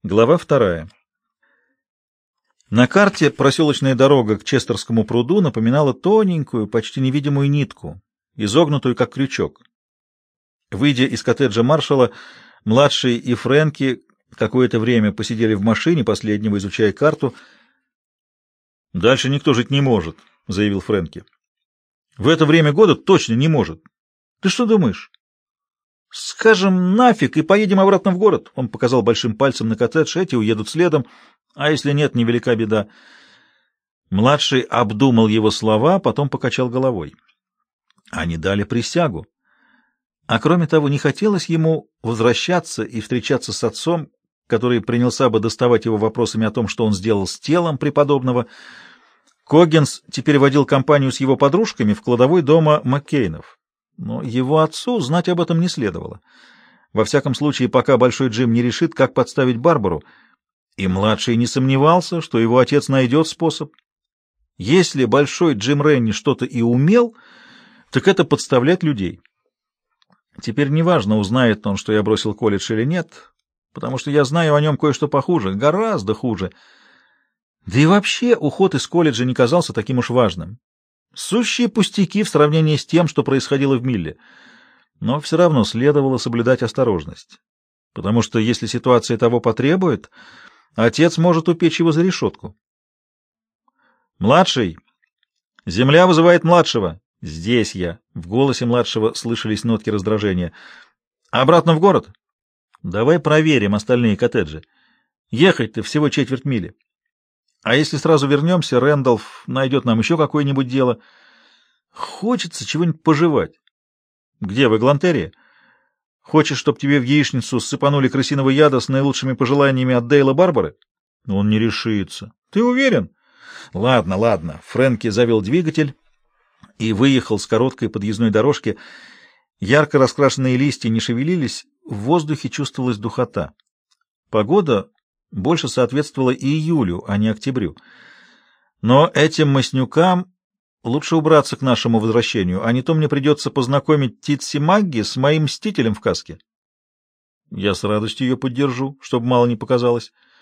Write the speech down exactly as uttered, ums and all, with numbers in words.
Глава вторая. На карте проселочная дорога к Честерскому пруду напоминала тоненькую, почти невидимую нитку, изогнутую как крючок. Выйдя из коттеджа маршала, младший и Фрэнки какое-то время посидели в машине, последнего изучая карту. «Дальше никто жить не может», — заявил Фрэнки. «В это время года точно не может. Ты что думаешь?» «Скажем нафиг и поедем обратно в город», — он показал большим пальцем на коттедж, эти уедут следом, а если нет, невелика беда. Младший обдумал его слова, потом покачал головой. Они дали присягу. А кроме того, не хотелось ему возвращаться и встречаться с отцом, который принялся бы доставать его вопросами о том, что он сделал с телом преподобного. Коггинс теперь водил компанию с его подружками в кладовой дома Маккейнов. Но его отцу знать об этом не следовало. Во всяком случае, пока Большой Джим не решит, как подставить Барбару, и младший не сомневался, что его отец найдет способ. Если Большой Джим Ренни что-то и умел, так это подставлять людей. Теперь неважно, узнает он, что я бросил колледж или нет, потому что я знаю о нем кое-что похуже, гораздо хуже. Да и вообще уход из колледжа не казался таким уж важным. Сущие пустяки в сравнении с тем, что происходило в Милле. Но все равно следовало соблюдать осторожность. Потому что, если ситуация того потребует, отец может упечь его за решетку. «Младший! Земля вызывает младшего!» «Здесь я!» — в голосе младшего слышались нотки раздражения. «Обратно в город?» «Давай проверим остальные коттеджи. Ехать-то всего четверть мили. А если сразу вернемся, Рэндалф найдет нам еще какое-нибудь дело. Хочется чего-нибудь пожевать. Где, в Эглантерии? Хочешь, чтобы тебе в яичницу сыпанули крысиного яда с наилучшими пожеланиями от Дейла Барбары? Он не решится. Ты уверен? Ладно, ладно. Фрэнки завел двигатель и выехал с короткой подъездной дорожки. Ярко раскрашенные листья не шевелились, в воздухе чувствовалась духота. Погода больше соответствовало июлю, а не октябрю. Но этим маснюкам лучше убраться к нашему возвращению, а не то мне придется познакомить Титси Магги с моим мстителем в каске. Я с радостью ее поддержу, чтобы мало не показалось.